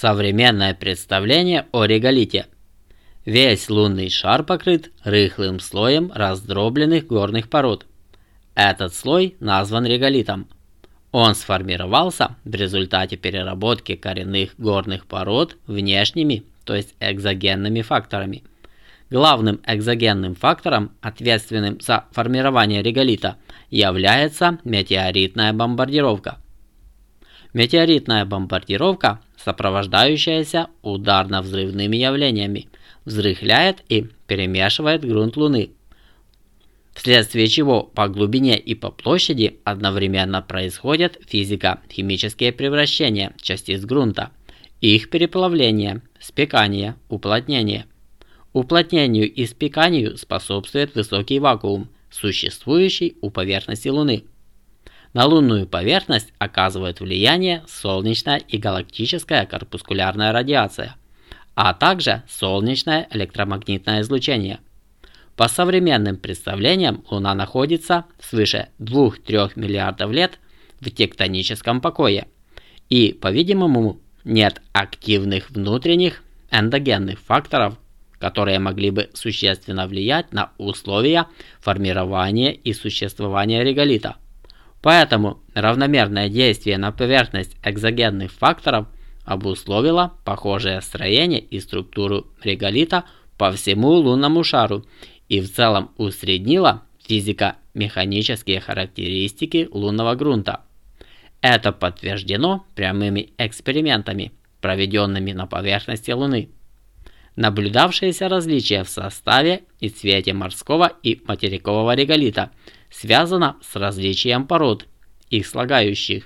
Современное представление о реголите. Весь лунный шар покрыт рыхлым слоем раздробленных горных пород. Этот слой назван реголитом. Он сформировался в результате переработки коренных горных пород внешними, то есть экзогенными факторами. Главным экзогенным фактором, ответственным за формирование реголита, является метеоритная бомбардировка. Метеоритная бомбардировка, сопровождающаяся ударно-взрывными явлениями, взрыхляет и перемешивает грунт Луны, вследствие чего по глубине и по площади одновременно происходят физико-химические превращения частиц грунта, их переплавление, спекание, уплотнение. Уплотнению и спеканию способствует высокий вакуум, существующий у поверхности Луны. На лунную поверхность оказывает влияние солнечная и галактическая корпускулярная радиация, а также солнечное электромагнитное излучение. По современным представлениям, Луна находится свыше 2-3 миллиардов лет в тектоническом покое, и, по-видимому, нет активных внутренних эндогенных факторов, которые могли бы существенно влиять на условия формирования и существования реголита. Поэтому равномерное действие на поверхность экзогенных факторов обусловило похожее строение и структуру реголита по всему лунному шару и в целом усреднило физико-механические характеристики лунного грунта. Это подтверждено прямыми экспериментами, проведенными на поверхности Луны. Наблюдавшиеся различия в составе и цвете морского и материкового реголита связано с различием пород, их слагающих.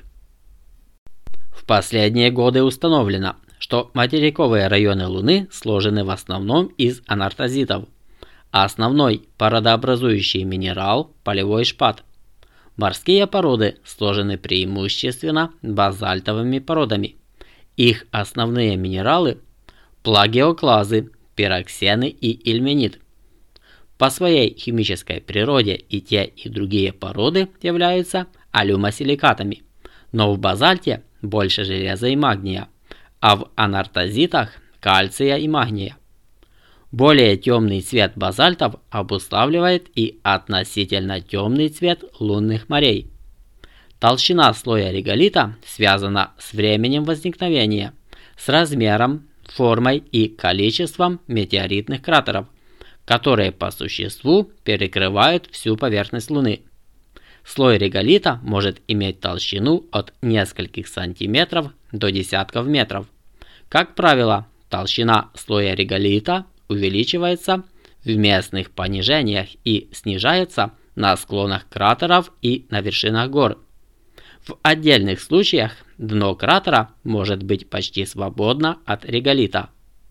В последние годы установлено, что материковые районы Луны сложены в основном из анартозитов, а основной породообразующий минерал – полевой шпат. Морские породы сложены преимущественно базальтовыми породами. Их основные минералы – плагиоклазы, пироксены и ильменит. По своей химической природе и те, и другие породы являются алюмосиликатами, но в базальте больше железа и магния, а в анартозитах – кальция и магния. Более темный цвет базальтов обуславливает и относительно темный цвет лунных морей. Толщина слоя реголита связана с временем возникновения, с размером, формой и количеством метеоритных кратеров, которые по существу перекрывают всю поверхность Луны. Слой реголита может иметь толщину от нескольких сантиметров до десятков метров. Как правило, толщина слоя реголита увеличивается в местных понижениях и снижается на склонах кратеров и на вершинах гор. В отдельных случаях дно кратера может быть почти свободно от реголита.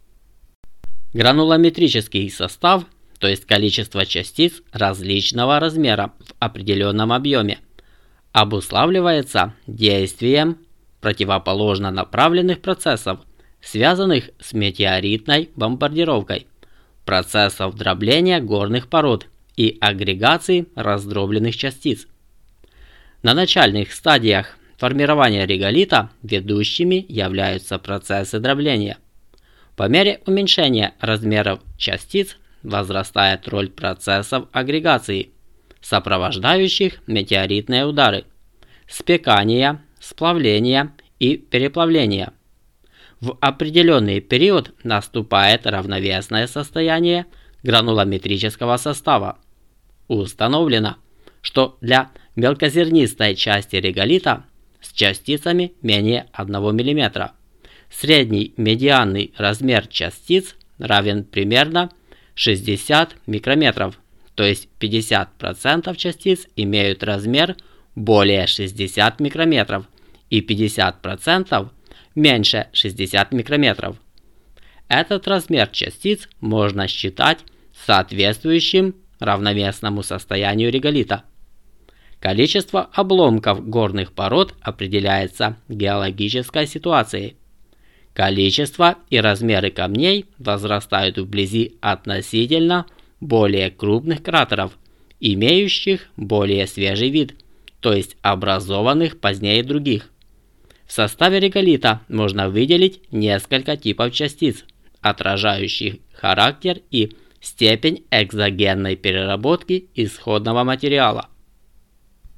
Гранулометрический состав, то есть количество частиц различного размера в определенном объеме, обуславливается действием противоположно направленных процессов, связанных с метеоритной бомбардировкой, процессов дробления горных пород и агрегации раздробленных частиц. На начальных стадиях формирования реголита ведущими являются процессы дробления. По мере уменьшения размеров частиц возрастает роль процессов агрегации, сопровождающих метеоритные удары, спекания, сплавления и переплавления. В определенный период наступает равновесное состояние гранулометрического состава. Установлено, что для мелкозернистой части реголита с частицами менее 1 мм средний медианный размер частиц равен примерно 60 микрометров, то есть 50% частиц имеют размер более 60 микрометров и 50% меньше 60 микрометров. Этот размер частиц можно считать соответствующим равновесному состоянию реголита. Количество обломков горных пород определяется геологической ситуацией. Количество и размеры камней возрастают вблизи относительно более крупных кратеров, имеющих более свежий вид, то есть образованных позднее других. В составе реголита можно выделить несколько типов частиц, отражающих характер и степень экзогенной переработки исходного материала.